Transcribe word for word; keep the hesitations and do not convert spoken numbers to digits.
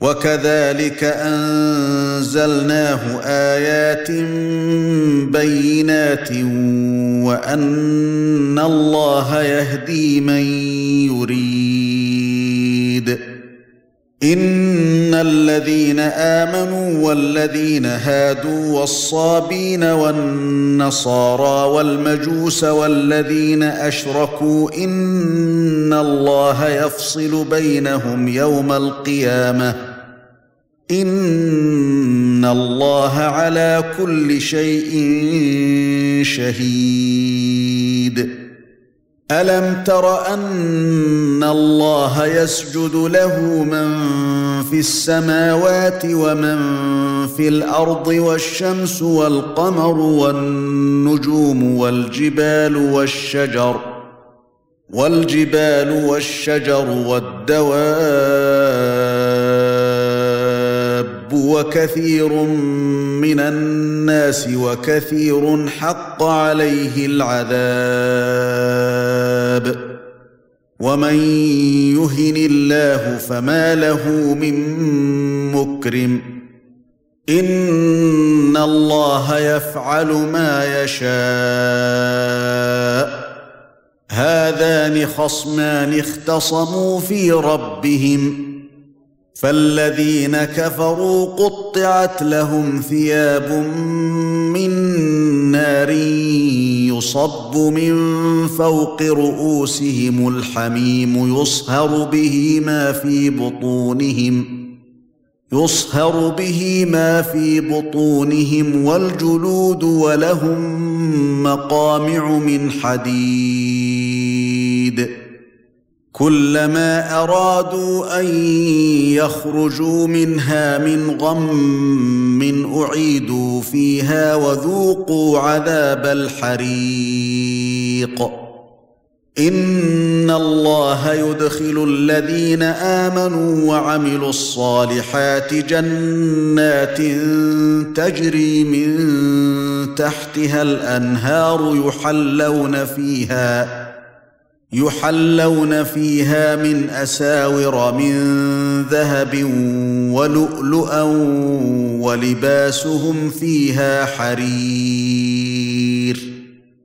وكذلك أنزلناه آيات بينات وأن الله يهدي من يريد. إن الذين آمنوا والذين هادوا والصابين والنصارى والمجوس والذين أشركوا إن الله يفصل بينهم يوم القيامة إن الله على كل شيء شهيد. ألم تر أن الله يسجد له من في السماوات ومن في الأرض والشمس والقمر والنجوم والجبال والشجر والجبال والشجر والدواب وكثير من الناس وكثير حق عليه العذاب ومن يهن الله فما له من مكرم إن الله يفعل ما يشاء. هذان خصمان اختصموا في ربهم فالذين كفروا قطعت لهم ثياب من نار يصب من فوق رؤوسهم الحميم يصهر به ما في بطونهم يصهر به ما في بطونهم والجلود ولهم مقامع من حديد كلما أرادوا أن يخرجوا منها من غم أعيدوا فيها وذوقوا عذاب الحريق. إن الله يدخل الذين آمنوا وعملوا الصالحات جنات تجري من تحتها الأنهار يحلون فيها يحلون فيها من أساور من ذهب ولؤلؤا ولباسهم فيها حرير.